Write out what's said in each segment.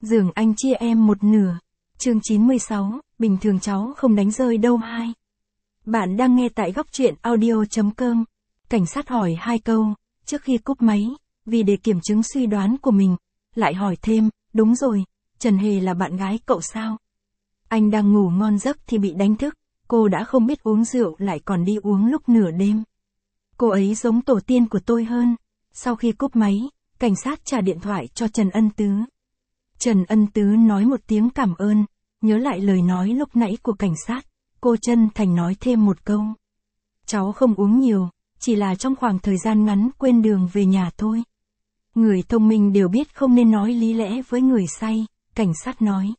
Giường anh chia em một nửa. Chương 96, bình thường cháu không đánh rơi đâu hai. Bạn đang nghe tại góc truyện audio.com. Cảnh sát hỏi 2 câu, trước khi cúp máy, vì để kiểm chứng suy đoán của mình, lại hỏi thêm, đúng rồi, Trần Hề là bạn gái cậu sao? Anh đang ngủ ngon giấc thì bị đánh thức, cô đã không biết uống rượu lại còn đi uống lúc nửa đêm. Cô ấy giống tổ tiên của tôi hơn. Sau khi cúp máy, cảnh sát trả điện thoại cho Trần Ân Tứ. Trần Ân Tứ nói một tiếng cảm ơn, nhớ lại lời nói lúc nãy của cảnh sát, cô chân thành nói thêm một câu. Cháu không uống nhiều, chỉ là trong khoảng thời gian ngắn quên đường về nhà thôi. Người thông minh đều biết không nên nói lý lẽ với người say, cảnh sát nói.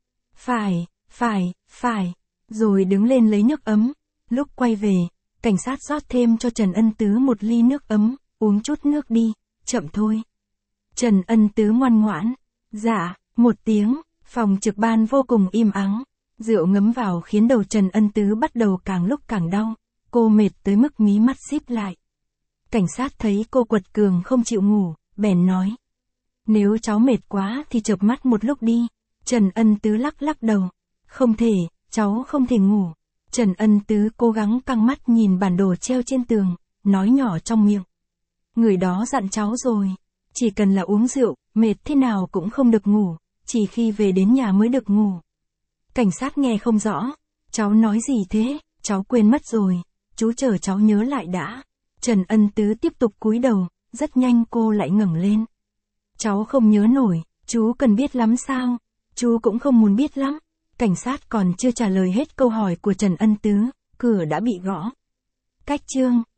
Phải, rồi đứng lên lấy nước ấm. Lúc quay về, cảnh sát rót thêm cho Trần Ân Tứ một ly nước ấm, uống chút nước đi, chậm thôi. Trần Ân Tứ ngoan ngoãn. Dạ, một tiếng, phòng trực ban vô cùng im ắng. Rượu ngấm vào khiến đầu Trần Ân Tứ bắt đầu càng lúc càng đau. Cô mệt tới mức mí mắt díp lại. Cảnh sát thấy cô quật cường không chịu ngủ, bèn nói. Nếu cháu mệt quá thì chợp mắt một lúc đi. Trần Ân Tứ lắc đầu. Không thể, cháu không thể ngủ. Trần Ân Tứ cố gắng căng mắt nhìn bản đồ treo trên tường, nói nhỏ trong miệng. Người đó dặn cháu rồi. Chỉ cần là uống rượu, mệt thế nào cũng không được ngủ, chỉ khi về đến nhà mới được ngủ. Cảnh sát nghe không rõ. Cháu nói gì thế, cháu quên mất rồi, chú chờ cháu nhớ lại đã. Trần Ân Tứ tiếp tục cúi đầu, rất nhanh cô lại ngẩng lên. Cháu không nhớ nổi, chú cần biết lắm sao? Chú cũng không muốn biết lắm. Cảnh sát còn chưa trả lời hết câu hỏi của Trần Ân Tứ, cửa đã bị gõ. Cách chương